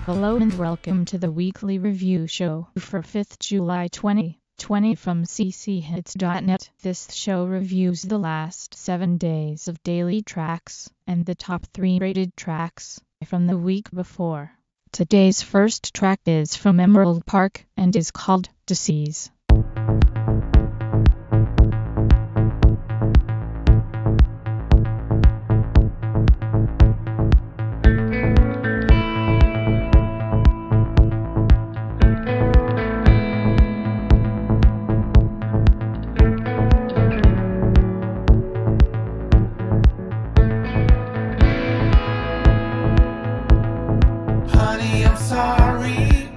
Hello and welcome to the weekly review show for 5th July 2020 from cchits.net. This show reviews the last 7 days of daily tracks and the top 3 rated tracks from the week before. Today's first track is from Emerald Park and is called Disease. Sorry,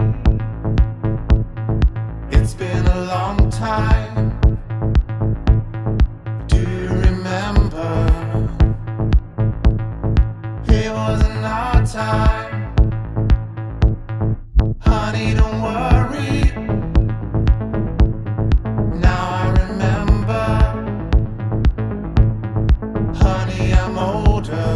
it's been a long time. Do you remember? It wasn't our time. Honey, don't worry. Now I remember. Honey, I'm older.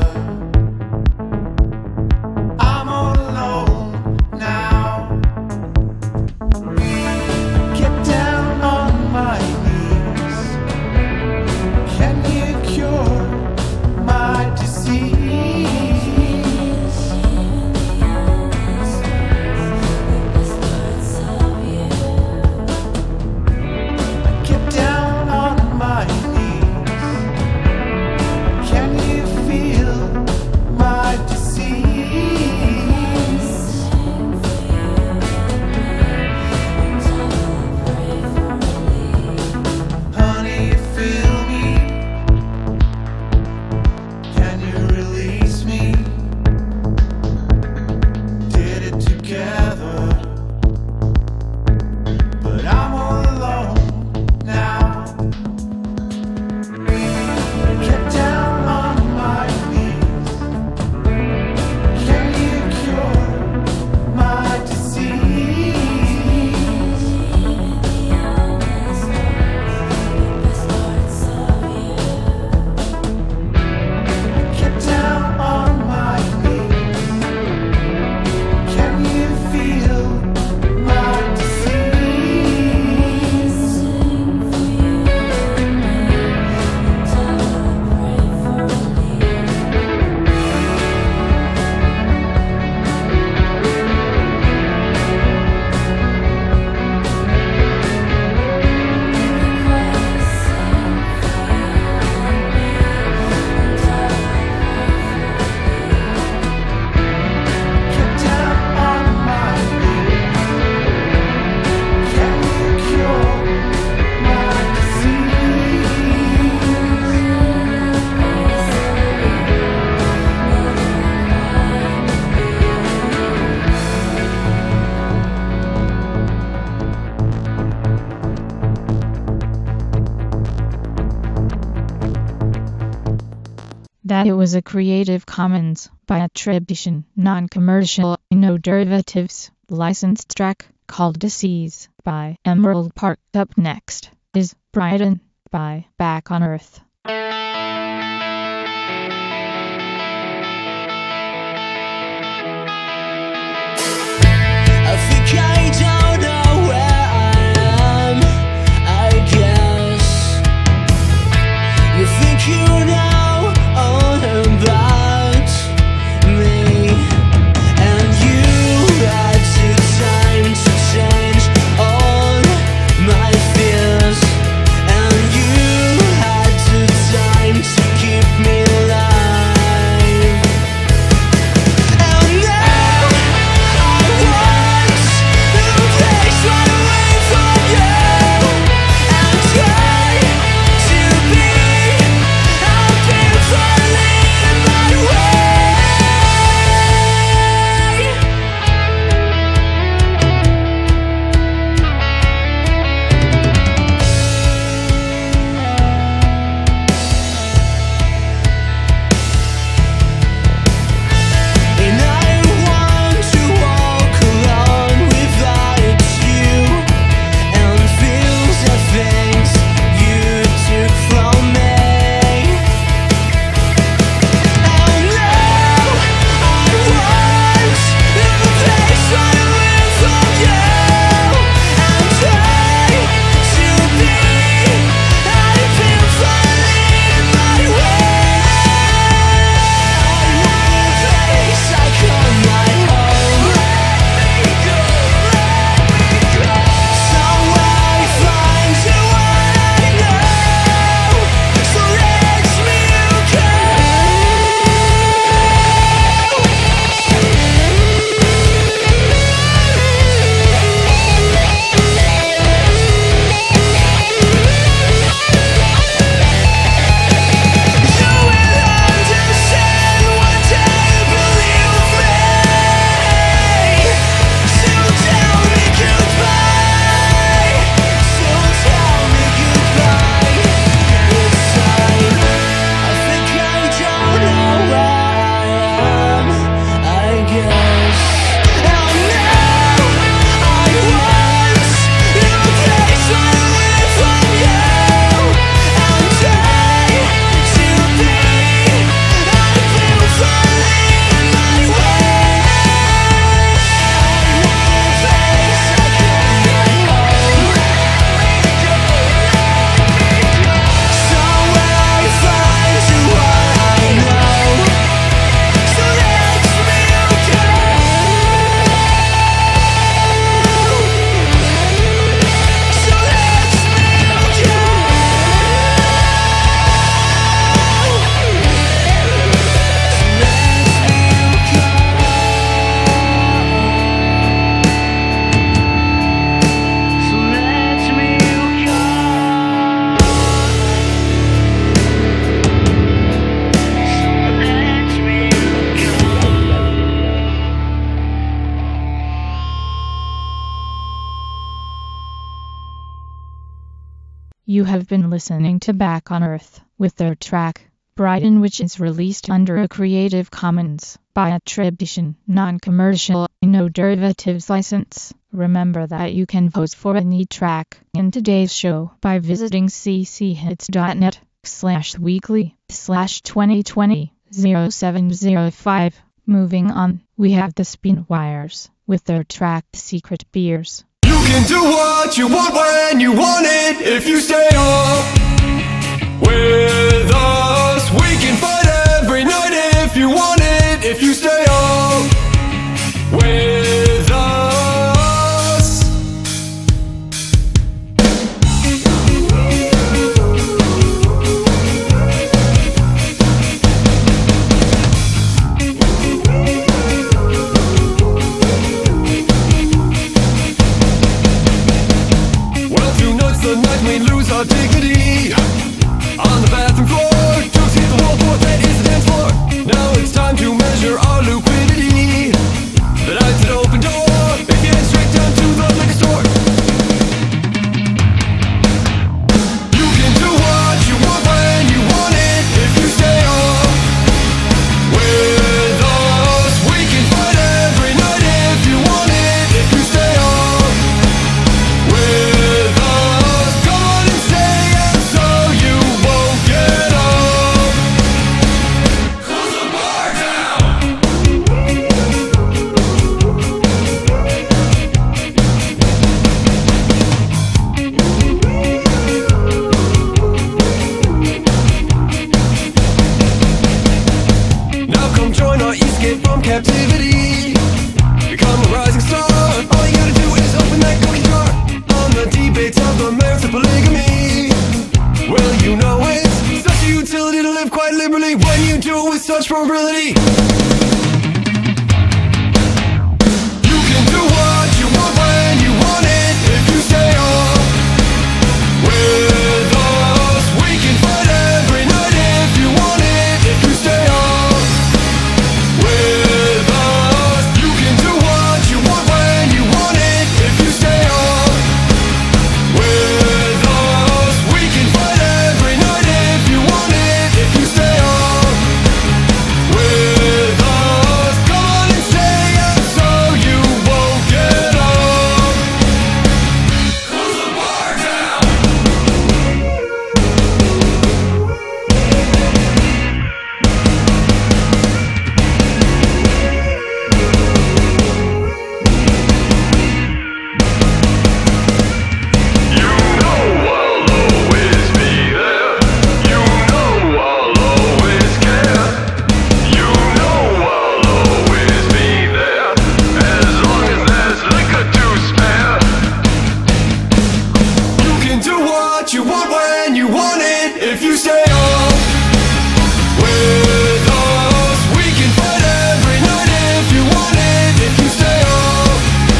That it was a Creative Commons by attribution, non-commercial, no derivatives, licensed track called Disease by Emerald Park. Up next is Brighton by Back on Earth. I think I don't know where I am, I guess. You think you know all about me, and you had the time to change all my fears, and you had the time to keep me alive. And now I want to place right away from you and try to be happy. You have been listening to Back on Earth with their track, Brighton, which is released under a Creative Commons by attribution, non-commercial, no derivatives license. Remember that you can vote for any track in today's show by visiting cchits.net/weekly/2020-0705. Moving on, we have the Spinwires with their track Secret Beers. You can do what you want when you want it if you stay up with us. We can fight every night if you want it, if you stay up with us. Well, 2 nights the night we lose our dignity on the bathroom floor. 2 seats the wall, 4 that is the dance floor. Now it's time to measure our liquidity. The night's an open door. If you head straight down to the liquor store, you can do what you want when you want it if you stay up with us. We can fight every night if you want it, if you stay up with us. Come on and stay up so you won't get up. Close the bar down. Now come join our escape from captivity. Become a rising star. All you gotta do is open that cookie jar. On the debates of the merits of polygamy, well, you know it's such a utility to live quite liberally when you do it with such probability. You can do what you want when you want it if you stay up with us. We can fight every night if you want it, if you stay up with us. You can do what you want when you want it if you stay up with us. We can fight every night if you want it, if you stay up with us. Come on and stay up so you won't get up. Close the bar down. You know I'll always be there. You know I'll always care. You know I'll always be there as long as there's liquor to spare. You can do what you want when you want it if you stay up with us. We can fight every night if you want it, if you stay up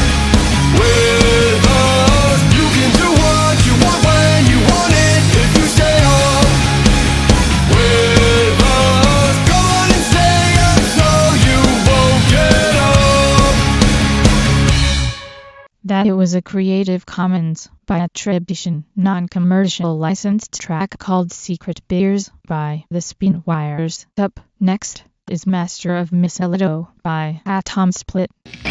with us. You can do what you want when you want it if you stay up with us. Come on and stay up so you won't get up. That it was a Creative Commons by attribution, non-commercial licensed track called Secret Beers by the Spinwires. Up next is Master of Miselido by Atom Split.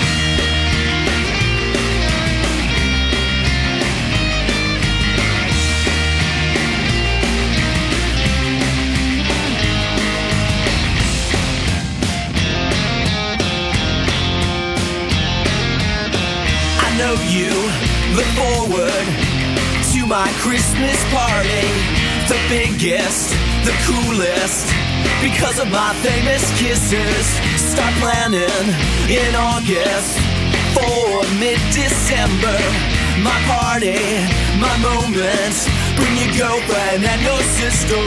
I know you look forward to my Christmas party, the biggest, the coolest, because of my famous kisses. Start planning in August for mid-December. My party, my moment. Bring your girlfriend and your sister.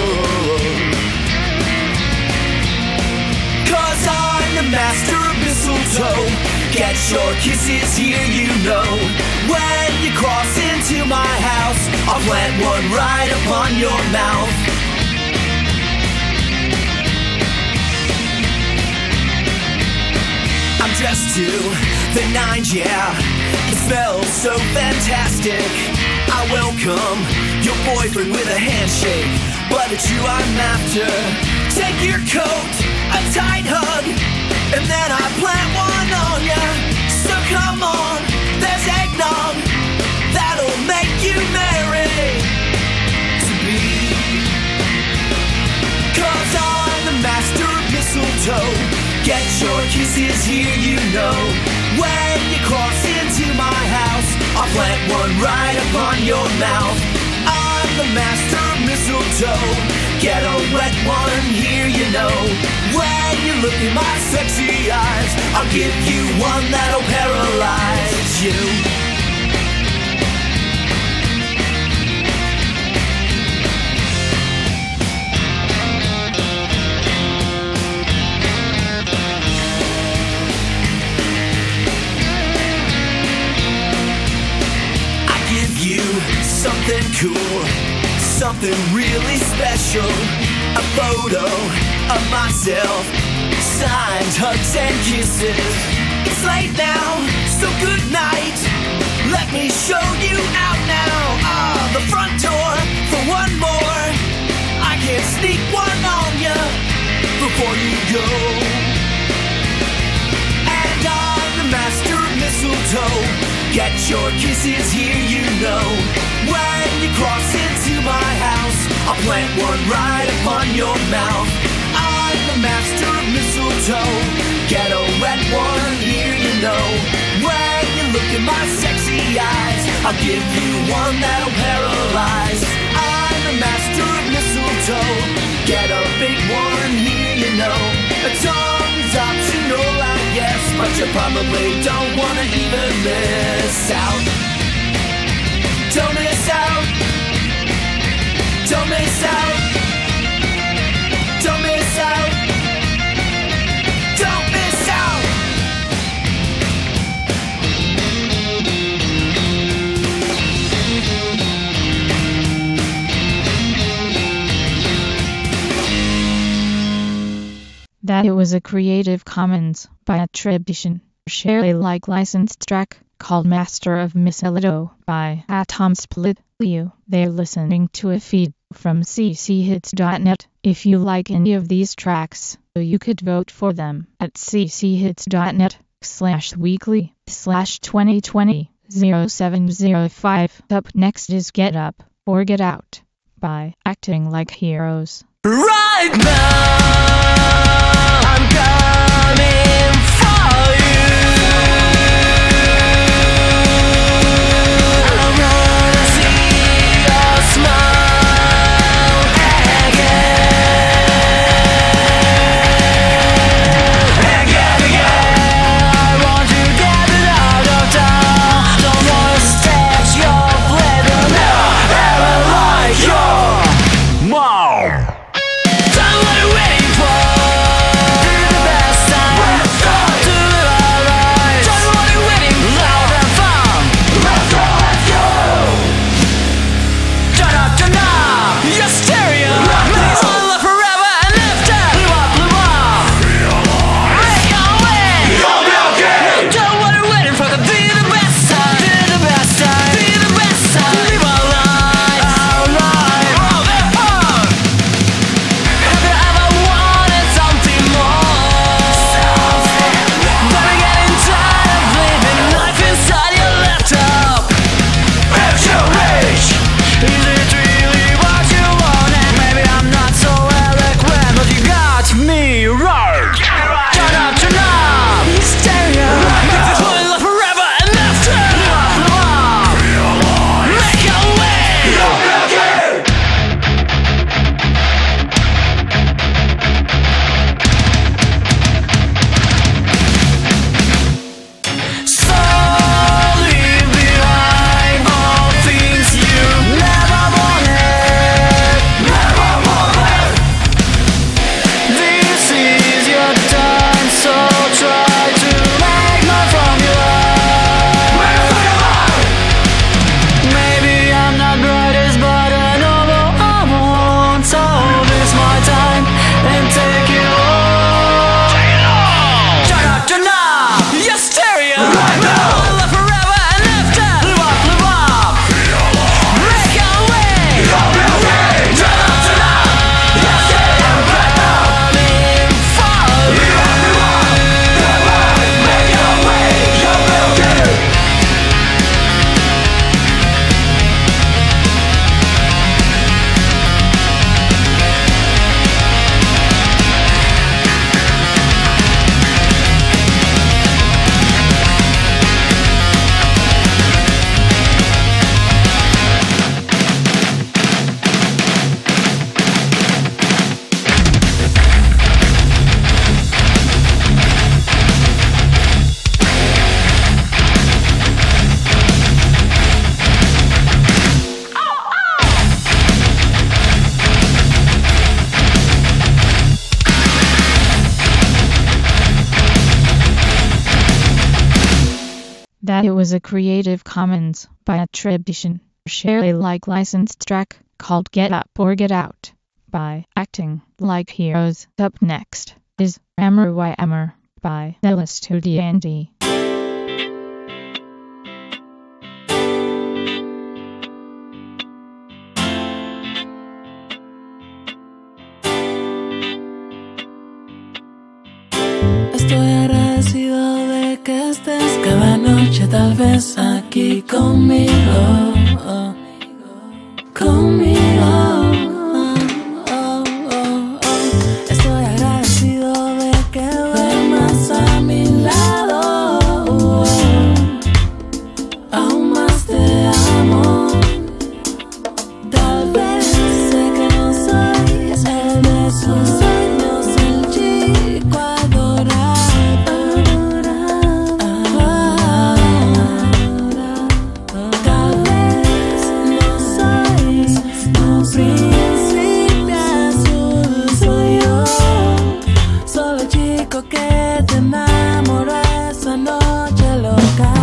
'Cause I'm the master of mistletoe. Get your kisses here, you know. When you cross into my house, I'll plant one right upon your mouth. I'm dressed to the nines, yeah. It smells so fantastic. I welcome your boyfriend with a handshake, but it's you I'm after. Take your coat, a tight hug, and then I plant one on ya. So come on, there's eggnog that'll make you merry to be. 'Cause I'm the master of mistletoe. Get your kisses here, you know. When you cross into my house, I'll plant one right upon your mouth. I'm the master of mistletoe. Get a wet one here, you know. When you look in my sexy eyes, I'll give you one that'll paralyze you. Something cool, something really special. A photo of myself, signed hugs and kisses. It's late now, so good night. Let me show you out now. The front door for one more. I can sneak one on ya before you go. And I'm the master of mistletoe. Get your kisses here, you know. When you cross into my house, I'll plant one right upon your mouth. I'm the master of mistletoe. Get a wet one here, you know. When you look in my sexy eyes, I'll give you one that'll paralyze. I'm the master of mistletoe. Get a big one here, you know. A tongue is optional, I guess, but you probably don't wanna even miss out. Don't miss out. Don't miss out. Don't miss out. Don't miss out. That it was a Creative Commons by attribution, share Alike licensed track called Master of Mistletoe by Atom Split Leo. They're listening to a feed from cchits.net. If you like any of these tracks, you could vote for them at cchits.net/weekly/2020-0705. Up next is Get Up or Get Out by Acting Like Heroes. Right now, I'm coming for you. I wanna see your smile again. I want to get it out of town. Don't wanna stretch your flavor now. Ever like your mom. Done what you're waiting for. Do the best time. Do it alright. Done what you're waiting for. Loud and fun. Let's go, let's go. Turn up, your stereo. Makes my love forever and after. Blew up. Break your way. You'll be okay. Done what you're waiting for. Be the best time. Be the best time. Be the best time. Live our life. Our life. All that fun. that it was a Creative Commons by attribution, share Alike licensed track called Get Up or Get Out by Acting Like Heroes. Up next is Amor y Amor by Della Studiandi. Estoy agradecido de que estés cada noche tal vez aquí conmigo, Estoy agradecido de que duermas a mi lado, aún más te amo. Tal vez sé que no soy el de sus sueños, el chico adorado. Tal vez no soy tu príncipe azul, soy yo, solo el chico que te enamoró esa noche loca.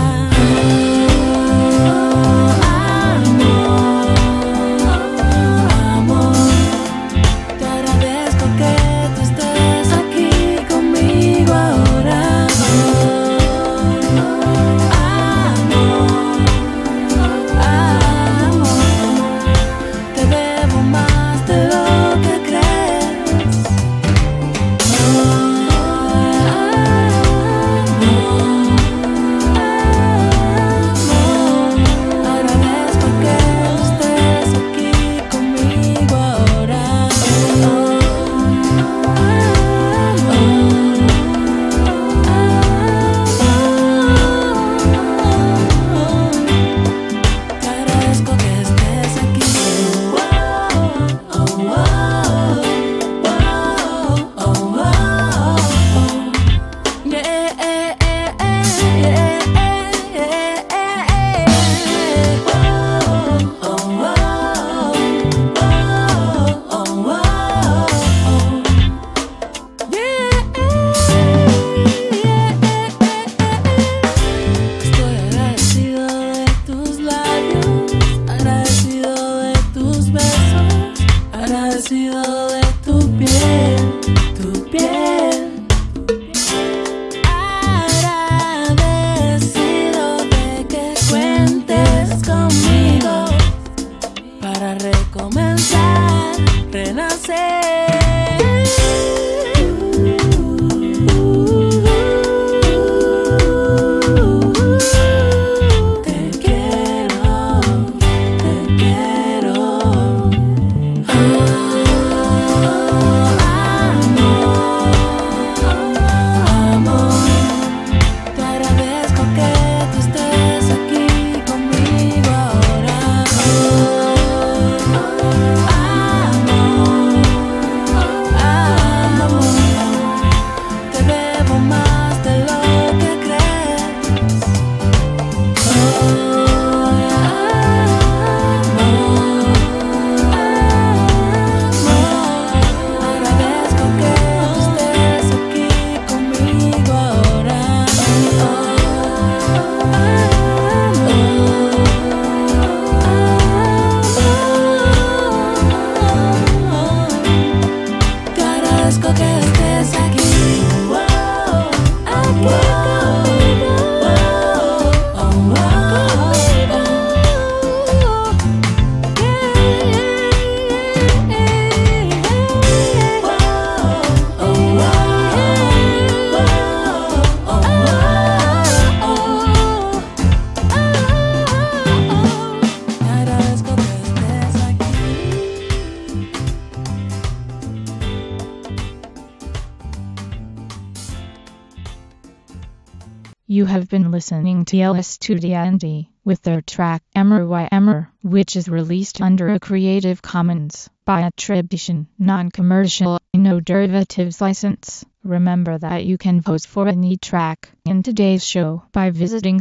You have been listening to Della Studiandi with their track Amor y Amor, which is released under a Creative Commons by attribution, non-commercial, no derivatives license. Remember that you can vote for any track in today's show by visiting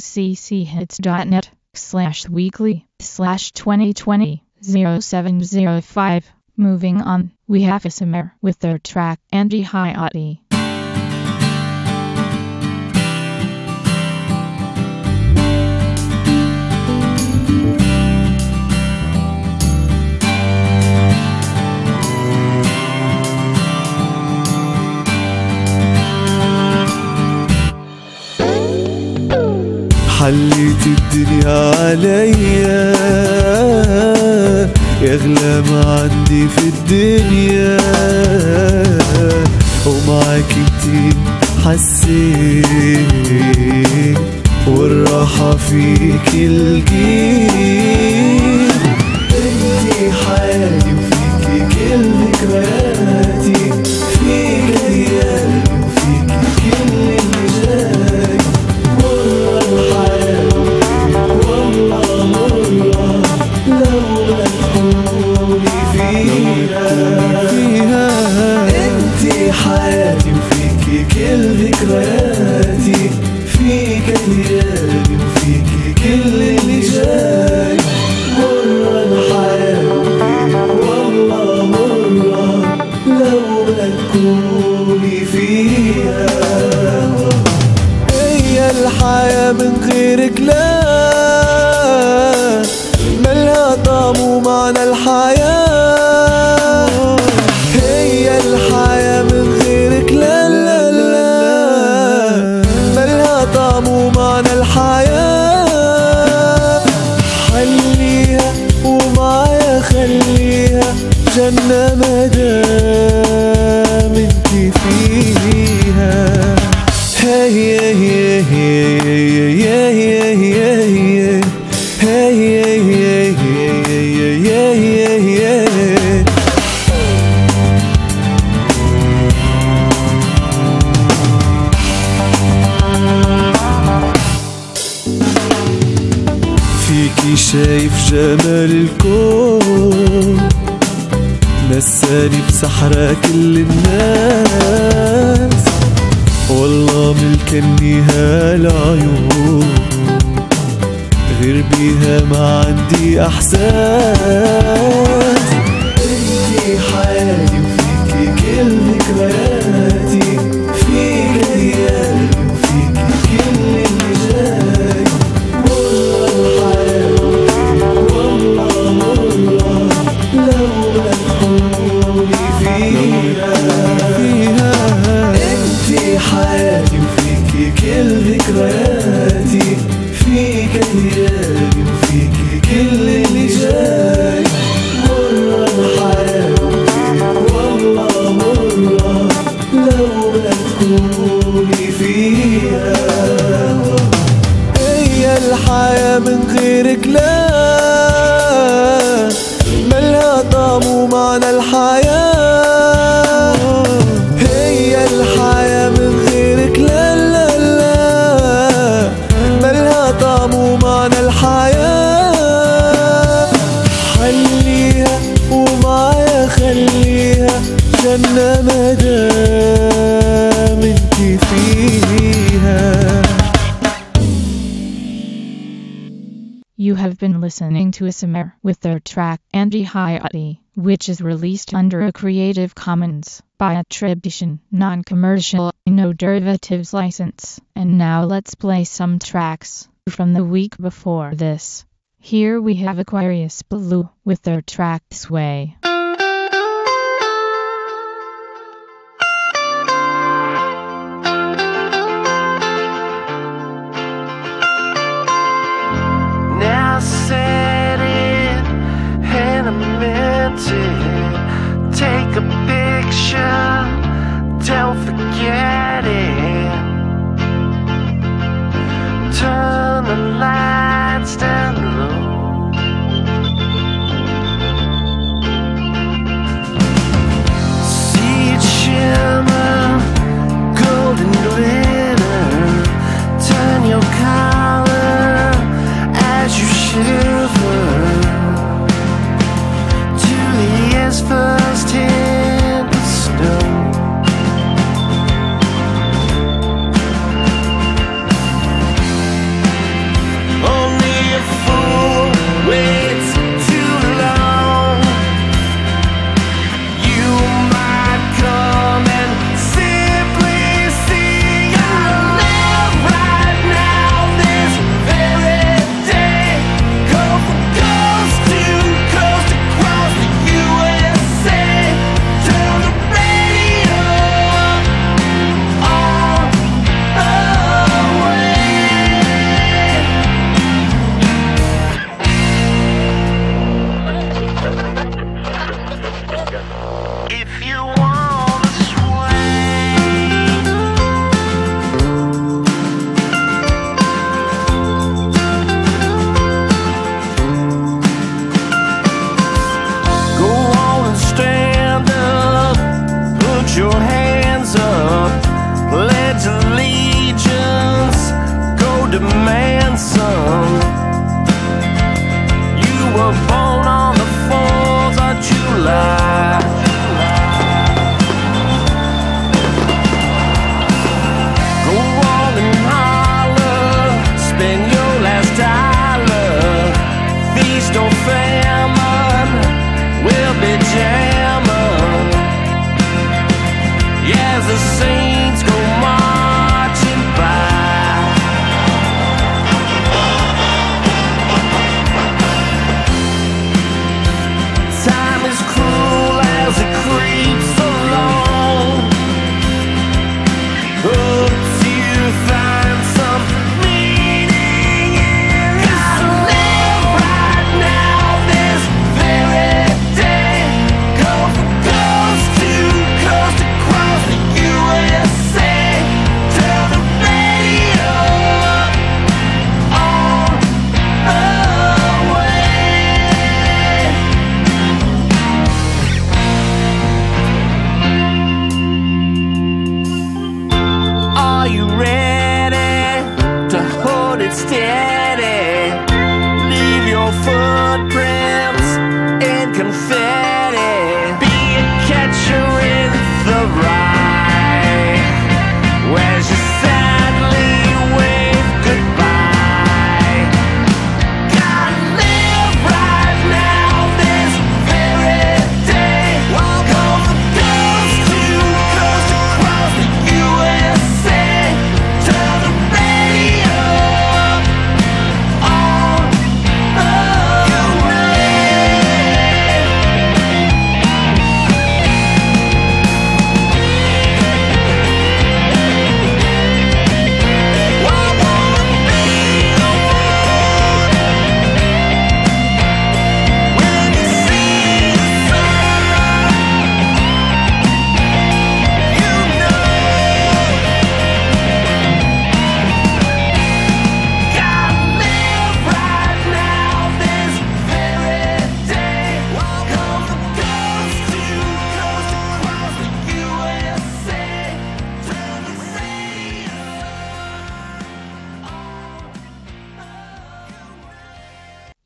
cchits.net/weekly/2020-0705. Moving on, we have Isamar with their track Andy Hayati. حليت الدنيا عليا، يغلى ما عندي في الدنيا، ومعاك انتي حسيت والراحة فيك الجيل. انتي حياتي وفيكي كل ذكرياتي، فيك ايامي وفيكي كل اللي جاي. مرة الحياة والله مرة لو ما تكوني فيها. انتي حياتي وفيكي كل ذكرياتي، فيك ايامي وفيكي كل اللي جاي. مرة الحياة والله مرة لو ما تكوني فيها. هي الحياة من غيرك لا ملها طعم ومعنى الحياة. هي الحياة من غيرك لا لا لا ملها طعم ومعنى الحياة. حليها ومعايا خليها جنة مدام انتي فيها. هي هي هي هي فيكي شايف جمال الكون، نساني بسحرة كل الناس. والله ملكني هالعيون، غير بيها ما عندي احساس. انتي حياتي وفيكي كل ذكرياتي، فيك ايامي وفيكي كل اللي جاي. مرة الحياة والله مرة لو ما تكوني فيها. انتي حياتي وفيكي كل ذكرياتي، فيك ايامي وفيكي كل اللي جاي. مرة الحياة والله مرة لو ما تكوني فيها. هي الحياة من غيرك لا ملها طعم ومعنى الحياة. هي الحياة من غيرك لا لا لا ملها طعم ومعنى الحياة. حليها ومعايا خليها جنة مدام انتي فيها. You have been listening to ASMR with their track Andy Hayati, which is released under a Creative Commons by attribution, non-commercial, no derivatives license. And now let's play some tracks from the week before this. Here we have Aquarius Blue with their track Sway. Now set it and I meant it. Take a picture, don't forget it. Turn the lights down low.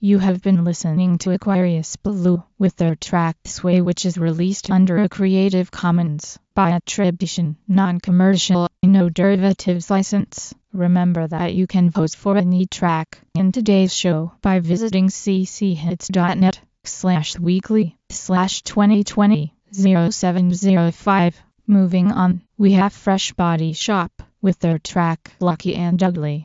You have been listening to Aquarius Blue with their track Sway, which is released under a Creative Commons by attribution, non-commercial, no derivatives license. Remember that you can vote for any track in today's show by visiting cchits.net/weekly/2020-0705. Moving on, we have Fresh Body Shop with their track Lucky and Ugly.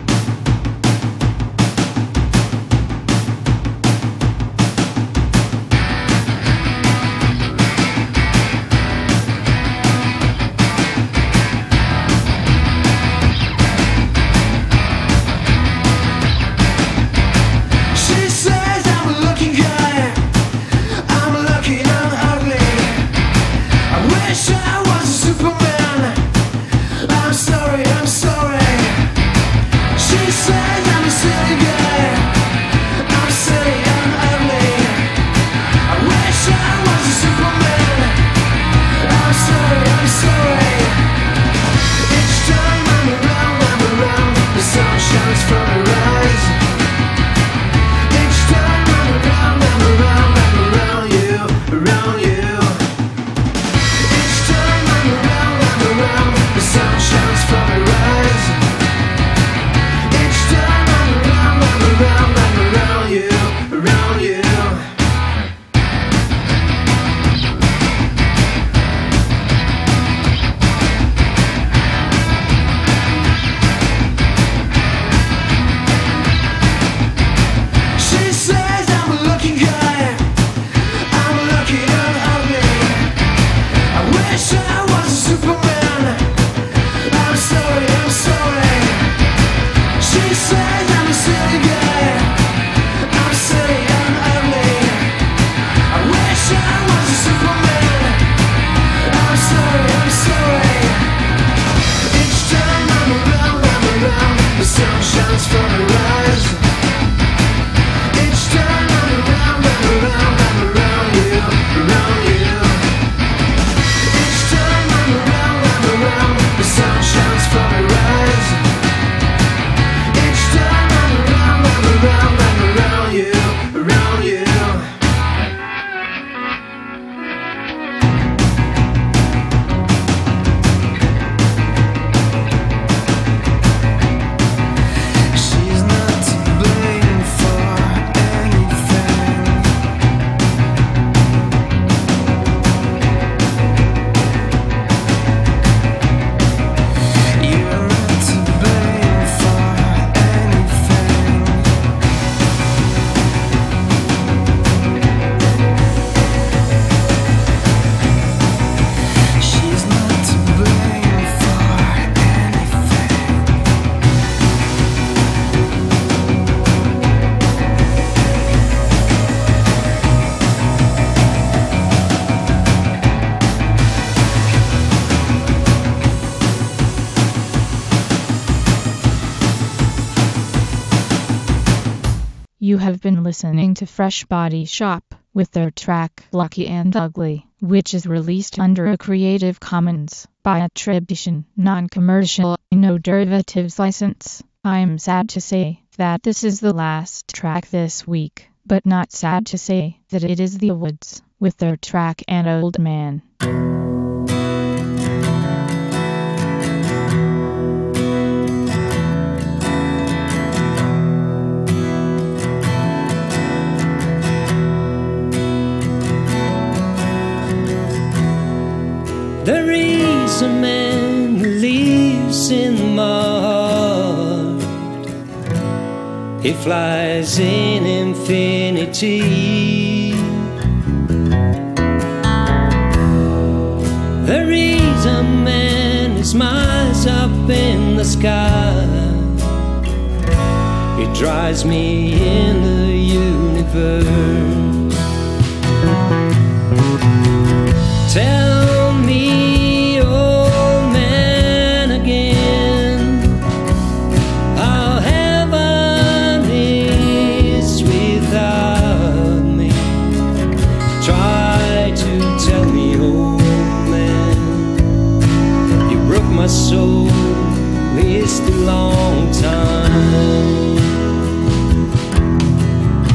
You have been listening to Fresh Body Shop with their track Lucky and Ugly, which is released under a Creative Commons by attribution, non-commercial, no derivatives license. I'm sad to say that this is the last track this week, but not sad to say that it is The Woods with their track An Old Man. There is a man who lives in my heart. He flies in infinity. There is a man who smiles up in the sky. He drives me in the universe. Tell me, old man, again, how heaven is without me. Try to tell me, old man, you broke my soul, it's a long time.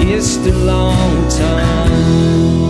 kissed a long time.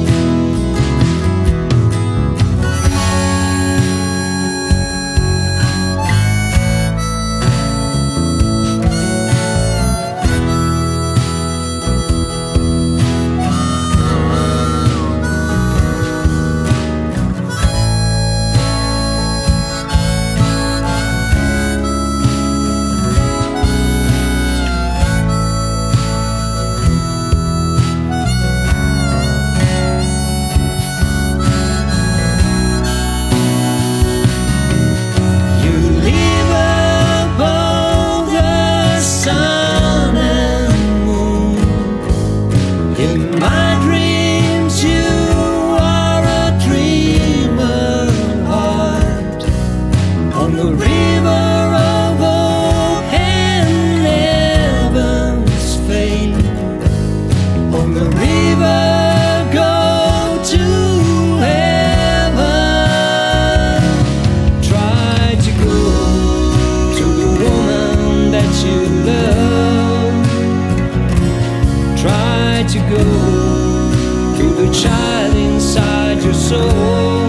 To go to the child inside your soul.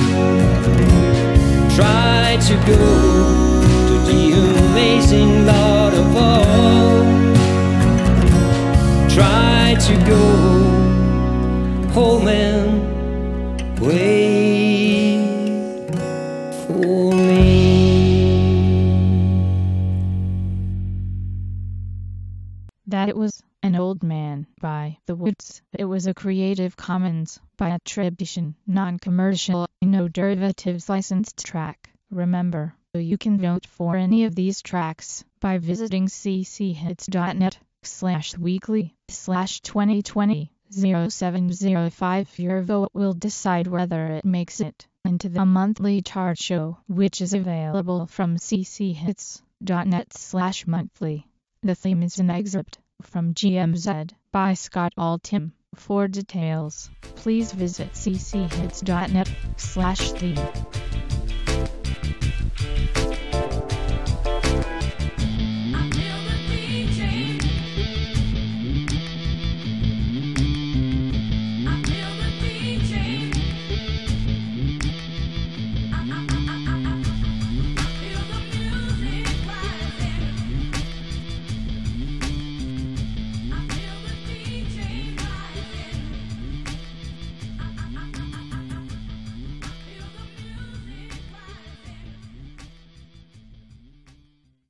Try to go to the amazing Lord of all. Try to go home and wait for me. That was An Old Man by The Woods. It was a Creative Commons by attribution, non-commercial, no derivatives licensed track. Remember, you can vote for any of these tracks by visiting cchits.net/weekly/2020-0705. Your vote will decide whether it makes it into the monthly chart show, which is available from cchits.net/monthly. The theme is an excerpt from GMZ by Scott Altham. For details, please visit cchits.net/theme.